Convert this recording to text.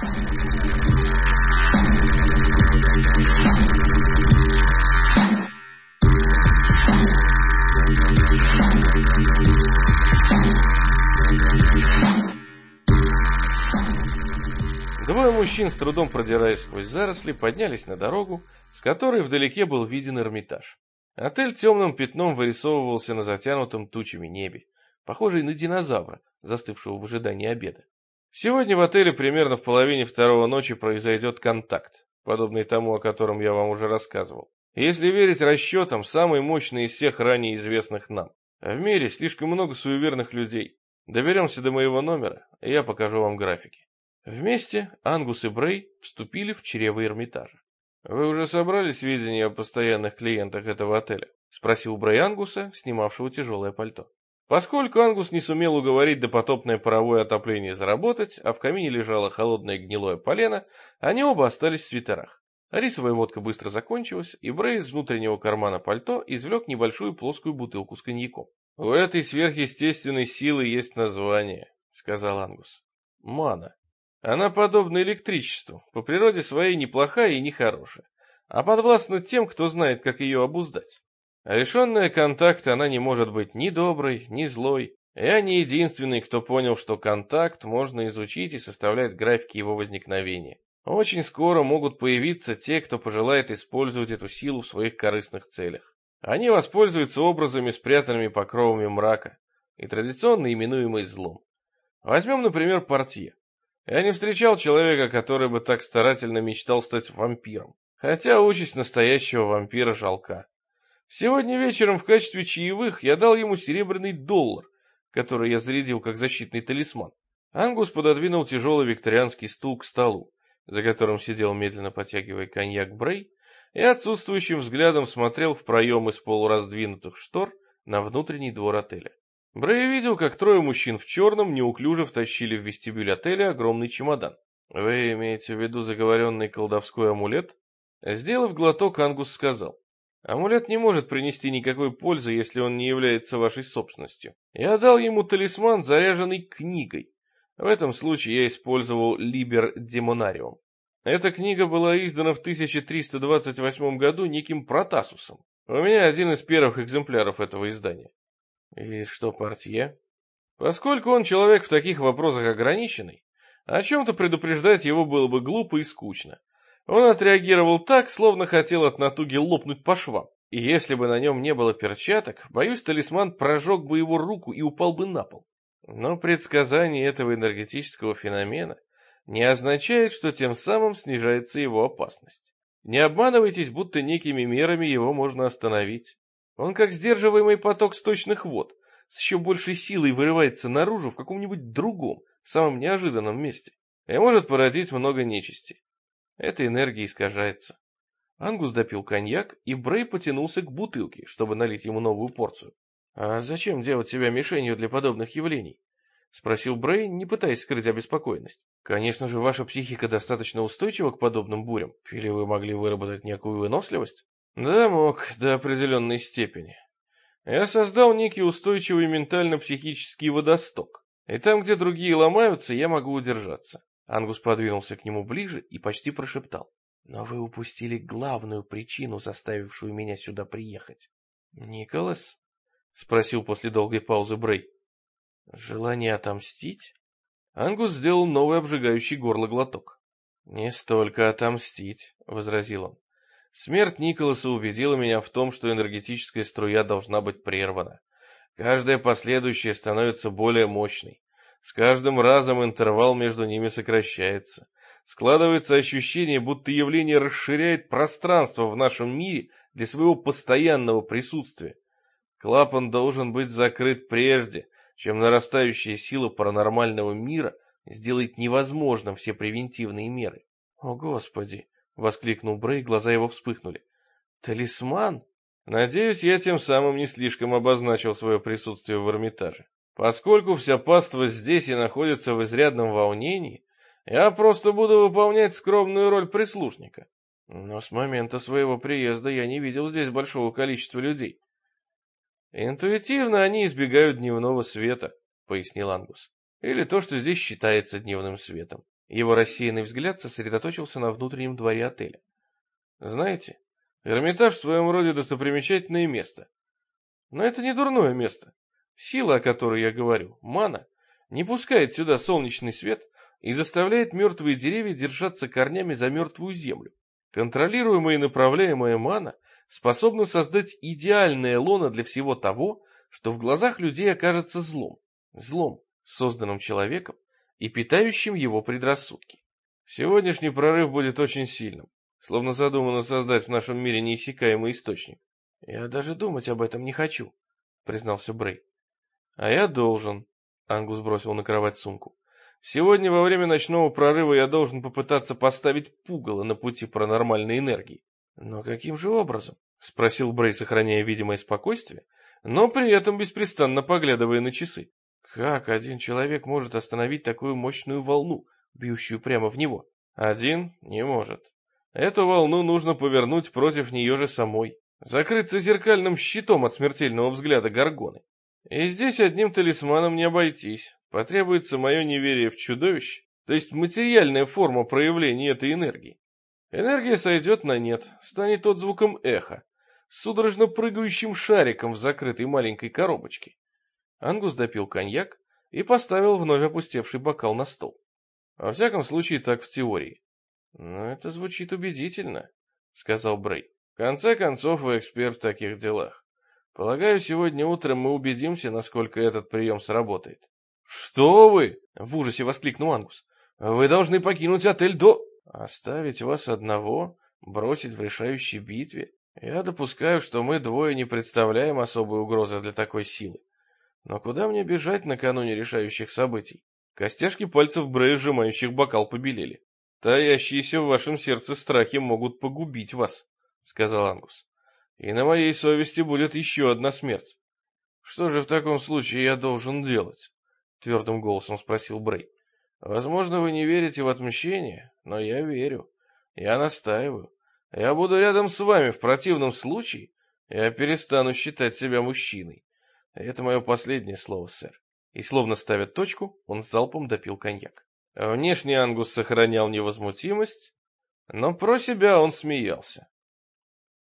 Двое мужчин, с трудом продираясь сквозь заросли, поднялись на дорогу, с которой вдалеке был виден Эрмитаж. Отель темным пятном вырисовывался на затянутом тучами небе, похожий на динозавра, застывшего в ожидании обеда. Сегодня в отеле примерно в половине второго ночи произойдет контакт, подобный тому, о котором я вам уже рассказывал. Если верить расчетам, самый мощный из всех ранее известных нам. А в мире слишком много суеверных людей. Доберемся до моего номера, и я покажу вам графики. Вместе Ангус и Брей вступили в чрево Эрмитажа. «Вы уже собрали сведения о постоянных клиентах этого отеля?» — спросил Брей Ангуса, снимавшего тяжелое пальто. Поскольку Ангус не сумел уговорить допотопное паровое отопление заработать, а в камине лежало холодное гнилое полено, они оба остались в свитерах. Рисовая водка быстро закончилась, и Брей из внутреннего кармана пальто извлек небольшую плоскую бутылку с коньяком. «У этой сверхъестественной силы есть название», — сказал Ангус. «Мана. Она подобна электричеству, по природе своей неплохая и нехорошая, а подвластна тем, кто знает, как ее обуздать. Лишенная контакта, она не может быть ни доброй, ни злой. Я не единственный, кто понял, что контакт можно изучить и составлять графики его возникновения. Очень скоро могут появиться те, кто пожелает использовать эту силу в своих корыстных целях. Они воспользуются образами, спрятанными покровами мрака, и традиционно именуемой злом. Возьмем, например, портье. Я не встречал человека, который бы так старательно мечтал стать вампиром, хотя участь настоящего вампира жалка. Сегодня вечером в качестве чаевых я дал ему серебряный доллар, который я зарядил как защитный талисман. Ангус пододвинул тяжелый викторианский стул к столу, за которым сидел, медленно потягивая коньяк, Брей, и отсутствующим взглядом смотрел в проем из полураздвинутых штор на внутренний двор отеля. Брей видел, как трое мужчин в черном неуклюже втащили в вестибюль отеля огромный чемодан. «Вы имеете в виду заговоренный колдовской амулет?» Сделав глоток, Ангус сказал: «Амулет не может принести никакой пользы, если он не является вашей собственностью. Я дал ему талисман, заряженный книгой. В этом случае я использовал Liber Demonarium. Эта книга была издана в 1328 году неким Протасусом. У меня один из первых экземпляров этого издания». «И что, портье?» «Поскольку он человек в таких вопросах ограниченный, о чем-то предупреждать его было бы глупо и скучно. Он отреагировал так, словно хотел от натуги лопнуть по швам. И если бы на нем не было перчаток, боюсь, талисман прожег бы его руку и упал бы на пол. Но предсказание этого энергетического феномена не означает, что тем самым снижается его опасность. Не обманывайтесь, будто некими мерами его можно остановить. Он как сдерживаемый поток сточных вод, с еще большей силой вырывается наружу в каком-нибудь другом, самом неожиданном месте, и может породить много нечисти. Эта энергия искажается». Ангус допил коньяк, и Брей потянулся к бутылке, чтобы налить ему новую порцию. «А зачем делать себя мишенью для подобных явлений?» — спросил Брей, не пытаясь скрыть обеспокоенность. «Конечно же, ваша психика достаточно устойчива к подобным бурям. Или вы могли выработать некую выносливость?» «Да, мог, до определенной степени. Я создал некий устойчивый ментально-психический водосток, и там, где другие ломаются, я могу удержаться». Ангус подвинулся к нему ближе и почти прошептал: «Но вы упустили главную причину, заставившую меня сюда приехать». «Николас?» — спросил после долгой паузы Брей. «Желание отомстить?» Ангус сделал новый обжигающий горло глоток. «Не столько отомстить», — возразил он. «Смерть Николаса убедила меня в том, что энергетическая струя должна быть прервана. Каждая последующая становится более мощной. С каждым разом интервал между ними сокращается. Складывается ощущение, будто явление расширяет пространство в нашем мире для своего постоянного присутствия. Клапан должен быть закрыт прежде, чем нарастающая сила паранормального мира сделает невозможным все превентивные меры». «О, Господи!» — воскликнул Брей, глаза его вспыхнули. «Талисман?» «Надеюсь, я тем самым не слишком обозначил свое присутствие в Эрмитаже. Поскольку вся паства здесь и находится в изрядном волнении, я просто буду выполнять скромную роль прислушника. Но с момента своего приезда я не видел здесь большого количества людей». «Интуитивно они избегают дневного света», — пояснил Ангус. «Или то, что здесь считается дневным светом. Его рассеянный взгляд сосредоточился на внутреннем дворе отеля. Знаете, Эрмитаж в своем роде достопримечательное место. Но это не дурное место. Сила, о которой я говорю, мана, не пускает сюда солнечный свет и заставляет мертвые деревья держаться корнями за мертвую землю. Контролируемая и направляемая мана способна создать идеальное лоно для всего того, что в глазах людей окажется злом. Злом, созданным человеком и питающим его предрассудки. Сегодняшний прорыв будет очень сильным, словно задумано создать в нашем мире неиссякаемый источник. «Я даже думать об этом не хочу», — признался Брей. «А я должен», — Ангус бросил на кровать сумку. «Сегодня во время ночного прорыва я должен попытаться поставить пугало на пути паранормальной энергии». «Но каким же образом?» — спросил Брей, сохраняя видимое спокойствие, но при этом беспрестанно поглядывая на часы. «Как один человек может остановить такую мощную волну, бьющую прямо в него?» «Один не может. Эту волну нужно повернуть против нее же самой, закрыться зеркальным щитом от смертельного взгляда Горгоны. И здесь одним талисманом не обойтись. Потребуется мое неверие в чудовище, то есть материальная форма проявления этой энергии. Энергия сойдет на нет, станет отзвуком эха, судорожно прыгающим шариком в закрытой маленькой коробочке». Ангус допил коньяк и поставил вновь опустевший бокал на стол. «Во всяком случае, так в теории». «Ну, это звучит убедительно», — сказал Брей. «В конце концов, вы эксперт в таких делах. Полагаю, сегодня утром мы убедимся, насколько этот прием сработает». «Что вы?» — в ужасе воскликнул Ангус. «Вы должны покинуть отель до...» «Оставить вас одного? Бросить в решающей битве? Я допускаю, что мы двое не представляем особой угрозы для такой силы. Но куда мне бежать накануне решающих событий?» Костяшки пальцев Брея, сжимающих бокал, побелели. «Таящиеся в вашем сердце страхи могут погубить вас», — сказал Ангус. «И на моей совести будет еще одна смерть». «Что же в таком случае я должен делать?» — твердым голосом спросил Брей. «Возможно, вы не верите в отмщение, но я верю. Я настаиваю. Я буду рядом с вами, в противном случае я перестану считать себя мужчиной. Это мое последнее слово, сэр». И словно ставя точку, он залпом допил коньяк. Внешне Ангус сохранял невозмутимость, но про себя он смеялся.